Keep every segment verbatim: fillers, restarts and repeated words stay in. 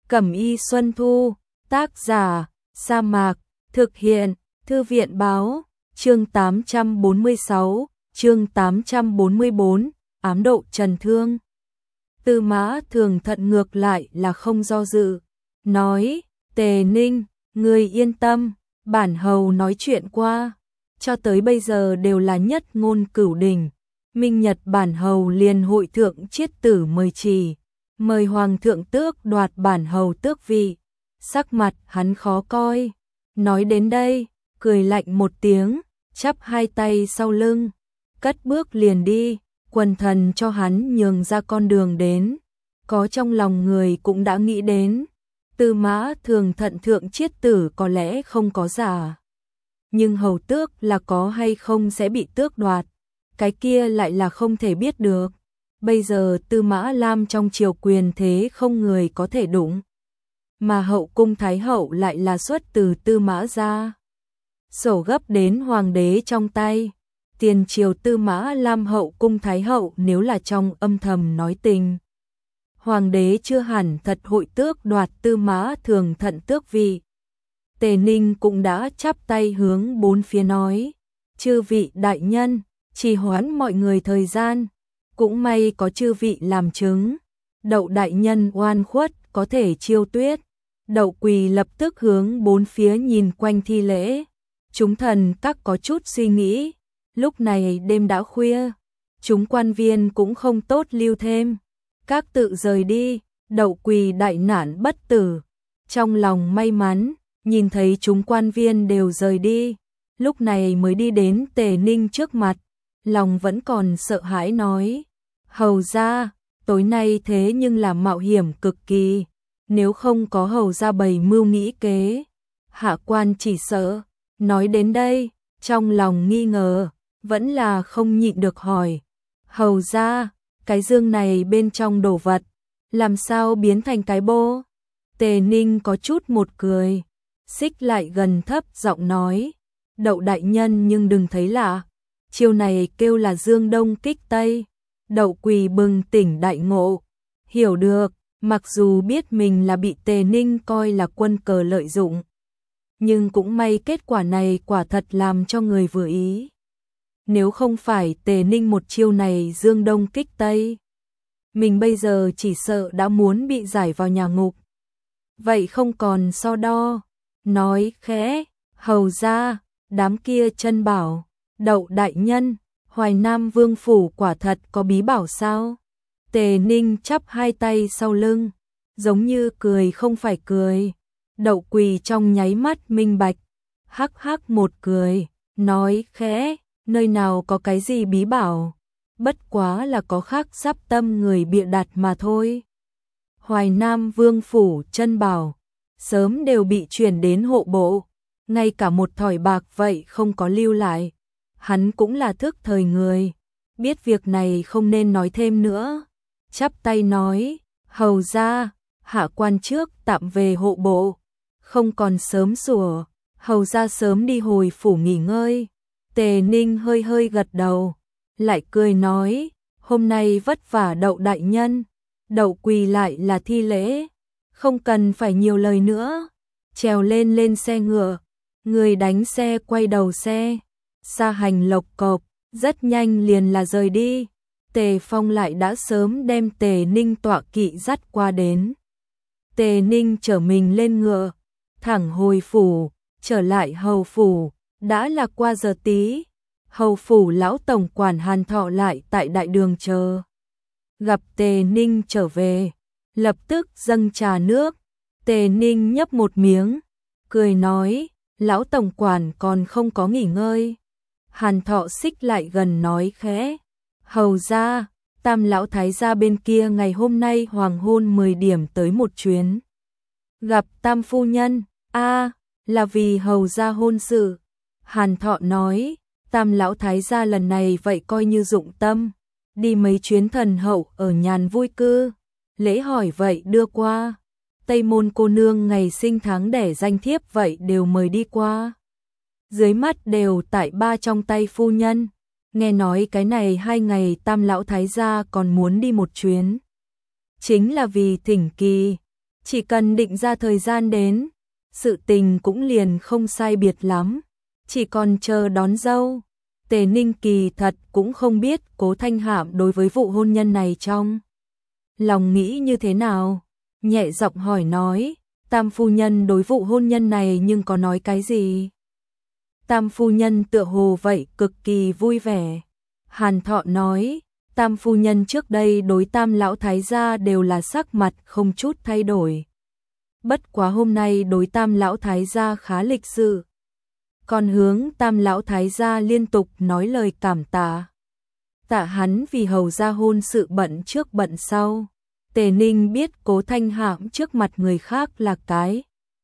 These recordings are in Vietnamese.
Cẩm y Xuân Thu, tác giả, Sa Mạc, thực hiện, Thư viện báo, chương tám trăm bốn mươi sáu, chương tám trăm bốn mươi bốn, ám độ trần thương. Tư Mã Thường Thận ngược lại là không do dự, nói, Tề Ninh, ngươi yên tâm, bản hầu nói chuyện qua, cho tới bây giờ đều là nhất ngôn cửu đỉnh. Minh Nhật bản hầu liền hội thượng chiết tử mời trì, mời hoàng thượng tước đoạt bản hầu tước vị. Sắc mặt hắn khó coi, nói đến đây, cười lạnh một tiếng, chắp hai tay sau lưng, cất bước liền đi, quần thần cho hắn nhường ra con đường đến. Có trong lòng người cũng đã nghĩ đến, Tư Mã Thường Thận thượng chiết tử có lẽ không có giả, nhưng hầu tước là có hay không sẽ bị tước đoạt, cái kia lại là không thể biết được. Bây giờ Tư Mã Lam trong triều quyền thế không người có thể đụng, mà hậu cung thái hậu lại là xuất từ Tư Mã gia. Sổ gấp đến hoàng đế trong tay, tiền triều Tư Mã Lam hậu cung thái hậu nếu là trong âm thầm nói tình, hoàng đế chưa hẳn thật hội tước đoạt Tư Mã Thường Thận tước vị. Tề Ninh cũng đã chắp tay hướng bốn phía nói, chư vị đại nhân, trì hoãn mọi người thời gian, cũng may có chư vị làm chứng. Đậu đại nhân oan khuất có thể chiêu tuyết. Đậu Quỳ lập tức hướng bốn phía nhìn quanh thi lễ. Chúng thần các có chút suy nghĩ, lúc này đêm đã khuya, chúng quan viên cũng không tốt lưu thêm, các tự rời đi. Đậu Quỳ đại nạn bất tử, trong lòng may mắn, nhìn thấy chúng quan viên đều rời đi, lúc này mới đi đến Tề Ninh trước mặt, lòng vẫn còn sợ hãi nói, hầu gia, tối nay thế nhưng là mạo hiểm cực kỳ, nếu không có hầu gia bày mưu nghĩ kế, hạ quan chỉ sợ. Nói đến đây, trong lòng nghi ngờ, vẫn là không nhịn được hỏi, hầu gia, cái dương này bên trong đồ vật, làm sao biến thành cái bô? Tề Ninh có chút một cười, xích lại gần thấp giọng nói, Đậu đại nhân nhưng đừng thấy lạ, chiêu này kêu là dương đông kích tây. Đậu Quỳ bừng tỉnh đại ngộ, hiểu được, mặc dù biết mình là bị Tề Ninh coi là quân cờ lợi dụng, nhưng cũng may kết quả này quả thật làm cho người vừa ý. Nếu không phải Tề Ninh một chiêu này dương đông kích tây, mình bây giờ chỉ sợ đã muốn bị giải vào nhà ngục. Vậy không còn so đo, nói khẽ, hầu gia, đám kia chân bảo, Đậu đại nhân, Hoài Nam Vương phủ quả thật có bí bảo sao? Tề Ninh chắp hai tay sau lưng, giống như cười không phải cười. Đậu Quỳ trong nháy mắt minh bạch, hắc hắc một cười, nói khẽ, nơi nào có cái gì bí bảo, bất quá là có khác sắp tâm người bịa đặt mà thôi. Hoài Nam Vương phủ chân bảo, sớm đều bị chuyển đến hộ bộ, ngay cả một thỏi bạc vậy không có lưu lại. Hắn cũng là thức thời người, biết việc này không nên nói thêm nữa, chắp tay nói, hầu gia, hạ quan trước tạm về hộ bộ, không còn sớm sủa, hầu gia sớm đi hồi phủ nghỉ ngơi. Tề Ninh hơi hơi gật đầu, lại cười nói, hôm nay vất vả Đậu đại nhân. Đậu Quỳ lại là thi lễ, không cần phải nhiều lời nữa, trèo lên lên xe ngựa, người đánh xe quay đầu xe, xa hành lộc cộc, rất nhanh liền là rời đi. Tề Phong lại đã sớm đem Tề Ninh tọa kỵ dắt qua đến. Tề Ninh chở mình lên ngựa, thẳng hồi phủ, trở lại hầu phủ, đã là qua giờ tí. Hầu phủ lão tổng quản Hàn Thọ lại tại đại đường chờ. Gặp Tề Ninh trở về, lập tức dâng trà nước. Tề Ninh nhấp một miếng, cười nói, lão tổng quản còn không có nghỉ ngơi. Hàn Thọ xích lại gần nói khẽ, hầu gia, Tam lão thái gia bên kia ngày hôm nay hoàng hôn mười điểm tới một chuyến. Gặp Tam phu nhân, a là vì hầu gia hôn sự. Hàn Thọ nói, Tam lão thái gia lần này vậy coi như dụng tâm, đi mấy chuyến thần hậu ở nhàn vui cư, lễ hỏi vậy đưa qua. Tây môn cô nương ngày sinh tháng đẻ danh thiếp vậy đều mời đi qua. Dưới mắt đều tại ba trong tay phu nhân, nghe nói cái này hai ngày Tam lão thái gia còn muốn đi một chuyến. Chính là vì thỉnh kỳ, Chỉ cần định ra thời gian đến, sự tình cũng liền không sai biệt lắm, chỉ còn chờ đón dâu. Tề Ninh kỳ thật cũng không biết Cố Thanh Hạm đối với vụ hôn nhân này trong lòng nghĩ như thế nào, nhẹ giọng hỏi nói, Tam phu nhân đối vụ hôn nhân này nhưng có nói cái gì? Tam phu nhân tựa hồ vậy cực kỳ vui vẻ. Hàn Thọ nói, Tam phu nhân trước đây đối Tam lão thái gia đều là sắc mặt không chút thay đổi. Bất quá hôm nay đối Tam lão thái gia khá lịch sự. Còn hướng Tam lão thái gia liên tục nói lời cảm tạ. Tạ hắn vì hầu gia hôn sự bận trước bận sau. Tề Ninh biết Cố Thanh Hạm trước mặt người khác là cái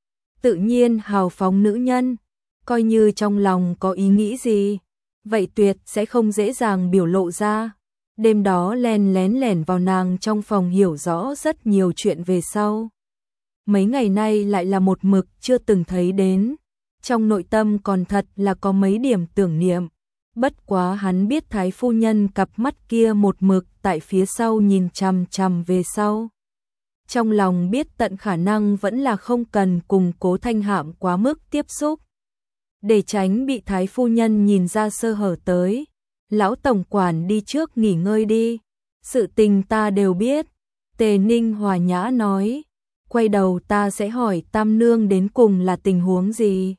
tự nhiên hào phóng nữ nhân, coi như trong lòng có ý nghĩ gì, vậy tuyệt sẽ không dễ dàng biểu lộ ra. Đêm đó len lén lẻn vào nàng trong phòng hiểu rõ rất nhiều chuyện về sau. Mấy ngày nay lại là một mực chưa từng thấy đến, trong nội tâm còn thật là có mấy điểm tưởng niệm. Bất quá hắn biết thái phu nhân cặp mắt kia một mực tại phía sau nhìn chằm chằm về sau. Trong lòng biết tận khả năng vẫn là không cần cùng Cố Thanh Hạm quá mức tiếp xúc. Để tránh bị thái phu nhân nhìn ra sơ hở tới. Lão tổng quản đi trước nghỉ ngơi đi. Sự tình ta đều biết. Tề Ninh hòa nhã nói. Quay đầu ta sẽ hỏi Tam nương đến cùng là tình huống gì.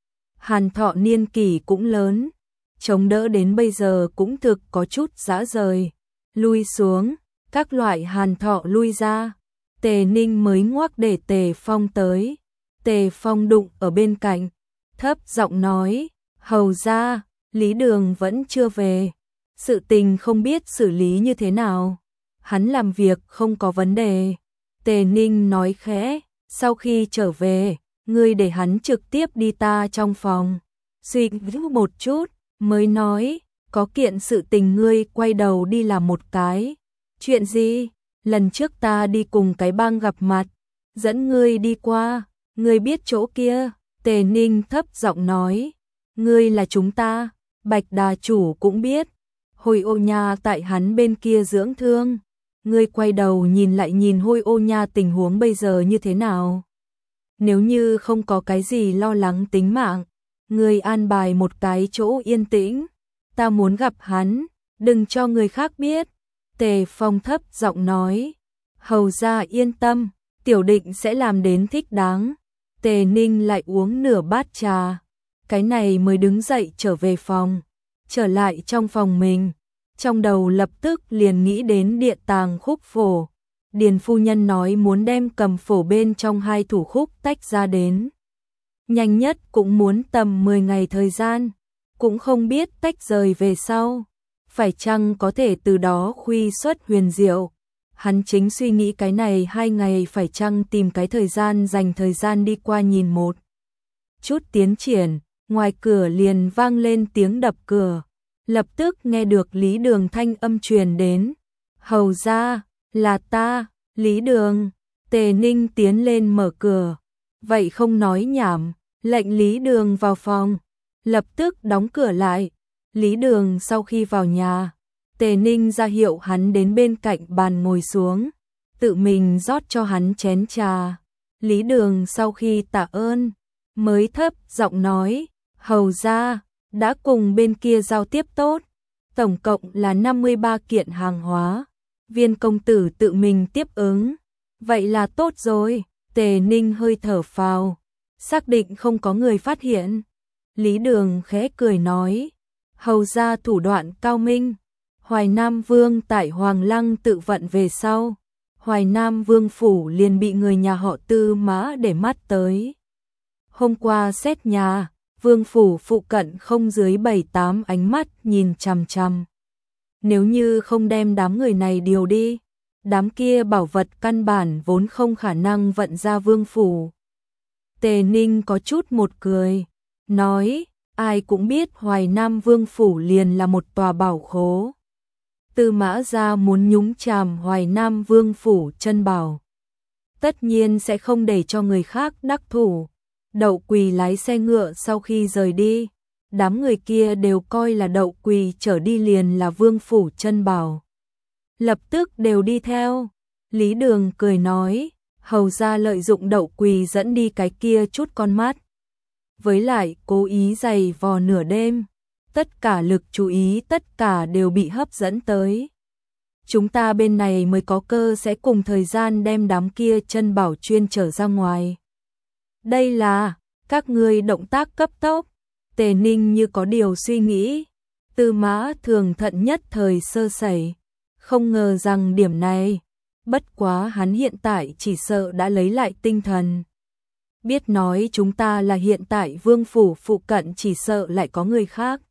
Hàn Thọ niên kỷ cũng lớn, chống đỡ đến bây giờ cũng thực có chút dã rời. Lui xuống, các loại Hàn Thọ lui ra. Tề Ninh mới ngoắc để Tề Phong tới. Tề Phong đụng ở bên cạnh, thấp giọng nói, hầu ra, Lý Đường vẫn chưa về. Sự tình không biết xử lý như thế nào. Hắn làm việc không có vấn đề. Tề Ninh nói khẽ, sau khi trở về, ngươi để hắn trực tiếp đi ta trong phòng. Suy nghĩ một chút, mới nói, có kiện sự tình ngươi quay đầu đi làm một cái. Chuyện gì? Lần trước ta đi cùng cái bang gặp mặt, dẫn ngươi đi qua, ngươi biết chỗ kia. Tề Ninh thấp giọng nói, ngươi là chúng ta, Bạch Đà chủ cũng biết. Hồi Ô Nha tại hắn bên kia dưỡng thương. Ngươi quay đầu nhìn lại nhìn Hôi Ô Nha tình huống bây giờ như thế nào. Nếu như không có cái gì lo lắng tính mạng, ngươi an bài một cái chỗ yên tĩnh. Ta muốn gặp hắn, đừng cho người khác biết. Tề Phong thấp giọng nói, hầu ra yên tâm, tiểu định sẽ làm đến thích đáng. Tề Ninh lại uống nửa bát trà, cái này mới đứng dậy trở về phòng, trở lại trong phòng mình. Trong đầu lập tức liền nghĩ đến Điện Tàng khúc phổ. Điền phu nhân nói muốn đem cầm phổ bên trong hai thủ khúc tách ra đến. Nhanh nhất cũng muốn tầm mười ngày thời gian, cũng không biết tách rời về sau. Phải chăng có thể từ đó khuy xuất huyền diệu. Hắn chính suy nghĩ cái này hai ngày phải chăng tìm cái thời gian dành thời gian đi qua nhìn một chút tiến triển. Ngoài cửa liền vang lên tiếng đập cửa. Lập tức nghe được Lý Đường thanh âm truyền đến. Hầu ra, là ta, Lý Đường. Tề Ninh tiến lên mở cửa. Vậy không nói nhảm, lệnh Lý Đường vào phòng. Lập tức đóng cửa lại. Lý Đường sau khi vào nhà, Tề Ninh ra hiệu hắn đến bên cạnh bàn ngồi xuống, tự mình rót cho hắn chén trà. Lý Đường sau khi tạ ơn, mới thấp giọng nói, hầu ra, đã cùng bên kia giao tiếp tốt, tổng cộng là năm mươi ba kiện hàng hóa, Viên công tử tự mình tiếp ứng. Vậy là tốt rồi. Tề Ninh hơi thở phào, xác định không có người phát hiện. Lý Đường khẽ cười nói, hầu ra thủ đoạn cao minh. Hoài Nam Vương tại Hoàng Lăng tự vận về sau, Hoài Nam Vương phủ liền bị người nhà họ Tư Mã để mắt tới. Hôm qua xét nhà, Vương phủ phụ cận không dưới bảy tám ánh mắt nhìn chằm chằm. Nếu như không đem đám người này điều đi, đám kia bảo vật căn bản vốn không khả năng vận ra Vương phủ. Tề Ninh có chút một cười, nói, ai cũng biết Hoài Nam Vương phủ liền là một tòa bảo khố. Tư Mã gia muốn nhúng chàm Hoài Nam Vương phủ chân bảo, tất nhiên sẽ không để cho người khác đắc thủ. Đậu Quỳ lái xe ngựa sau khi rời đi, đám người kia đều coi là Đậu Quỳ trở đi liền là Vương phủ chân bảo, lập tức đều đi theo. Lý Đường cười nói, Hầu ra lợi dụng Đậu Quỳ dẫn đi cái kia chút con mắt. Với lại cố ý giày vò nửa đêm, tất cả lực chú ý tất cả đều bị hấp dẫn tới. Chúng ta bên này mới có cơ sẽ cùng thời gian đem đám kia chân bảo chuyên trở ra ngoài. Đây là, các ngươi động tác cấp tốc. Tề Ninh như có điều suy nghĩ. Tư Mã Thường thận nhất thời sơ sẩy. Không ngờ rằng điểm này. Bất quá hắn hiện tại chỉ sợ đã lấy lại tinh thần. Biết nói chúng ta là hiện tại vương phủ phụ cận chỉ sợ lại có người khác.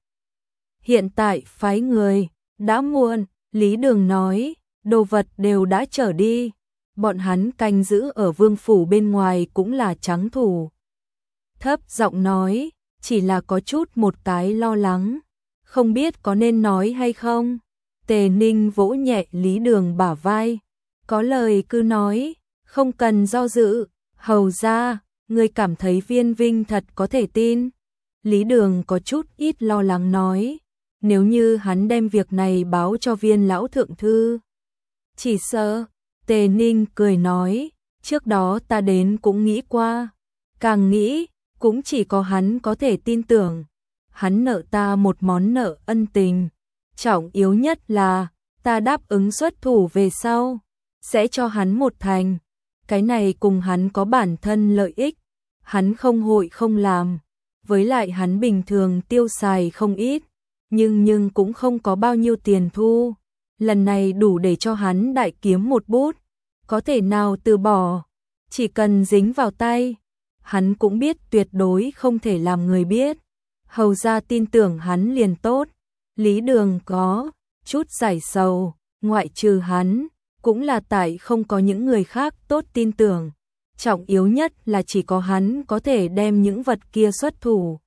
Hiện tại phái người, đã muộn, Lý Đường nói, đồ vật đều đã trở đi. Bọn hắn canh giữ ở vương phủ bên ngoài cũng là trắng thủ. Thấp giọng nói, chỉ là có chút một cái lo lắng. Không biết có nên nói hay không? Tề Ninh vỗ nhẹ Lý Đường bả vai. Có lời cứ nói, không cần do dự. Hầu ra, người cảm thấy Viên Vinh thật có thể tin. Lý Đường có chút ít lo lắng nói. Nếu như hắn đem việc này báo cho Viên lão thượng thư. Chỉ sợ, Tề Ninh cười nói, trước đó ta đến cũng nghĩ qua. Càng nghĩ, cũng chỉ có hắn có thể tin tưởng. Hắn nợ ta một món nợ ân tình. Trọng yếu nhất là, ta đáp ứng xuất thủ về sau. Sẽ cho hắn một thành. Cái này cùng hắn có bản thân lợi ích. Hắn không hội không làm. Với lại hắn bình thường tiêu xài không ít. Nhưng nhưng cũng không có bao nhiêu tiền thu. Lần này đủ để cho hắn đại kiếm một bút. Có thể nào từ bỏ. Chỉ cần dính vào tay. Hắn cũng biết tuyệt đối không thể làm người biết. Hầu ra tin tưởng hắn liền tốt. Lý Đường có chút giải sầu. Ngoại trừ hắn. Cũng là tại không có những người khác tốt tin tưởng. Trọng yếu nhất là chỉ có hắn có thể đem những vật kia xuất thủ.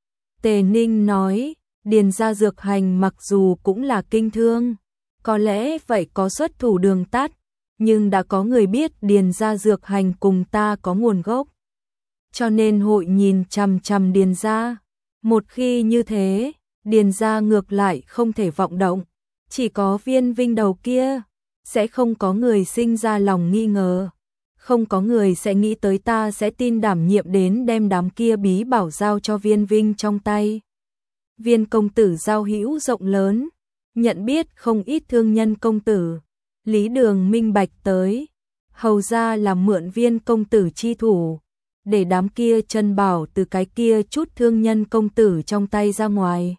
Tề Ninh nói, Điền gia dược hành mặc dù cũng là kinh thương, có lẽ vậy có xuất thủ đường tắt, nhưng đã có người biết Điền gia dược hành cùng ta có nguồn gốc. Cho nên hội nhìn chằm chằm Điền gia. Một khi như thế, Điền gia ngược lại không thể vọng động. Chỉ có Viên Vinh đầu kia, sẽ không có người sinh ra lòng nghi ngờ. Không có người sẽ nghĩ tới ta sẽ tin đảm nhiệm đến đem đám kia bí bảo giao cho Viên Vinh trong tay. Viên công tử giao hữu rộng lớn, nhận biết không ít thương nhân công tử. Lý Đường minh bạch tới, hầu ra là mượn Viên công tử chi thủ, để đám kia chân bảo từ cái kia chút thương nhân công tử trong tay ra ngoài.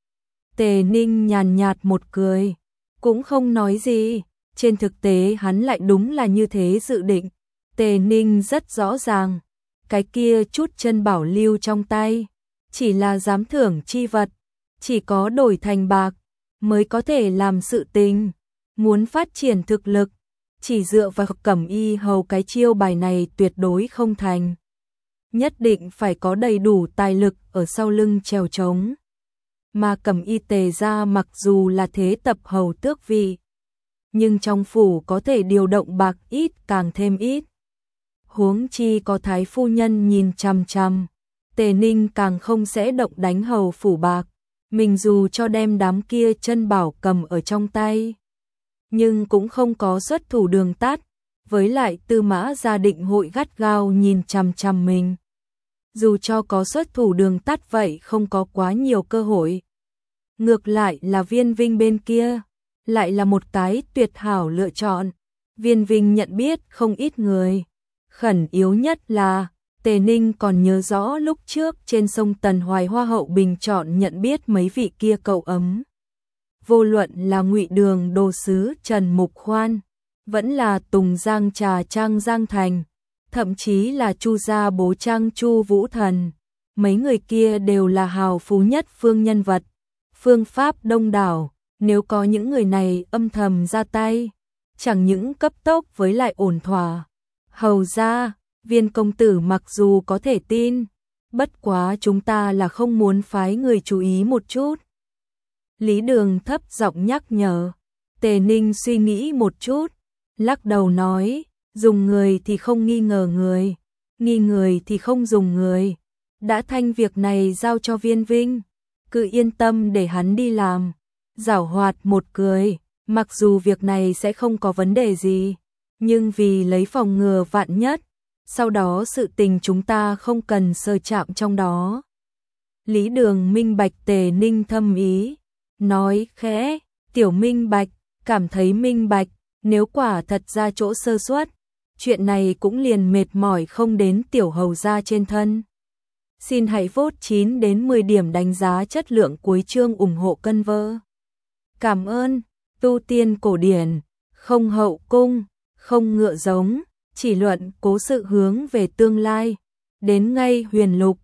Tề Ninh nhàn nhạt một cười, cũng không nói gì. Trên thực tế hắn lại đúng là như thế dự định. Tề Ninh rất rõ ràng, cái kia chút chân bảo lưu trong tay, chỉ là giám thưởng chi vật, chỉ có đổi thành bạc, mới có thể làm sự tình. Muốn phát triển thực lực, chỉ dựa vào Cẩm Y hầu cái chiêu bài này tuyệt đối không thành. Nhất định phải có đầy đủ tài lực ở sau lưng trèo trống. Mà Cẩm Y Tề gia mặc dù là thế tập hầu tước vị, nhưng trong phủ có thể điều động bạc ít càng thêm ít. Huống chi có thái phu nhân nhìn chằm chằm, Tề Ninh càng không sẽ động đánh hầu phủ bạc. Mình dù cho đem đám kia chân bảo cầm ở trong tay, nhưng cũng không có xuất thủ đường tắt. Với lại Tư Mã gia định hội gắt gao nhìn chằm chằm mình. Dù cho có xuất thủ đường tắt vậy không có quá nhiều cơ hội. Ngược lại là Viên Vinh bên kia, lại là một cái tuyệt hảo lựa chọn. Viên Vinh nhận biết không ít người. Khẩn yếu nhất là, Tề Ninh còn nhớ rõ lúc trước trên sông Tần Hoài Hoa hậu bình chọn nhận biết mấy vị kia cậu ấm. Vô luận là Ngụy Đường đồ sứ Trần Mục Khoan, vẫn là Tùng Giang Trà Trang Giang Thành, thậm chí là Chu gia bố Trang Chu Vũ Thần. Mấy người kia đều là hào phú nhất phương nhân vật, phương pháp đông đảo. Nếu có những người này âm thầm ra tay, chẳng những cấp tốc với lại ổn thỏa. Hầu ra, Viên công tử mặc dù có thể tin, bất quá chúng ta là không muốn phái người chú ý một chút. Lý Đường thấp giọng nhắc nhở. Tề Ninh suy nghĩ một chút, lắc đầu nói, dùng người thì không nghi ngờ người, nghi người thì không dùng người. Đã thanh việc này giao cho Viên Vinh, cứ yên tâm để hắn đi làm. Giảo hoạt một cười, mặc dù việc này sẽ không có vấn đề gì, Nhưng vì lấy phòng ngừa vạn nhất, sau đó sự tình chúng ta không cần sơ chạm trong đó. Lý Đường minh bạch Tề Ninh thâm ý, nói khẽ, Tiểu minh bạch, cảm thấy minh bạch, nếu quả thật ra chỗ sơ suất, chuyện này cũng liền mệt mỏi không đến tiểu hầu gia trên thân. Xin hãy vote chín đến mười điểm đánh giá chất lượng cuối chương ủng hộ cân vơ. Cảm ơn, tu tiên cổ điển, không hậu cung, không ngựa giống, chỉ luận cố sự hướng về tương lai, đến ngay huyền lục,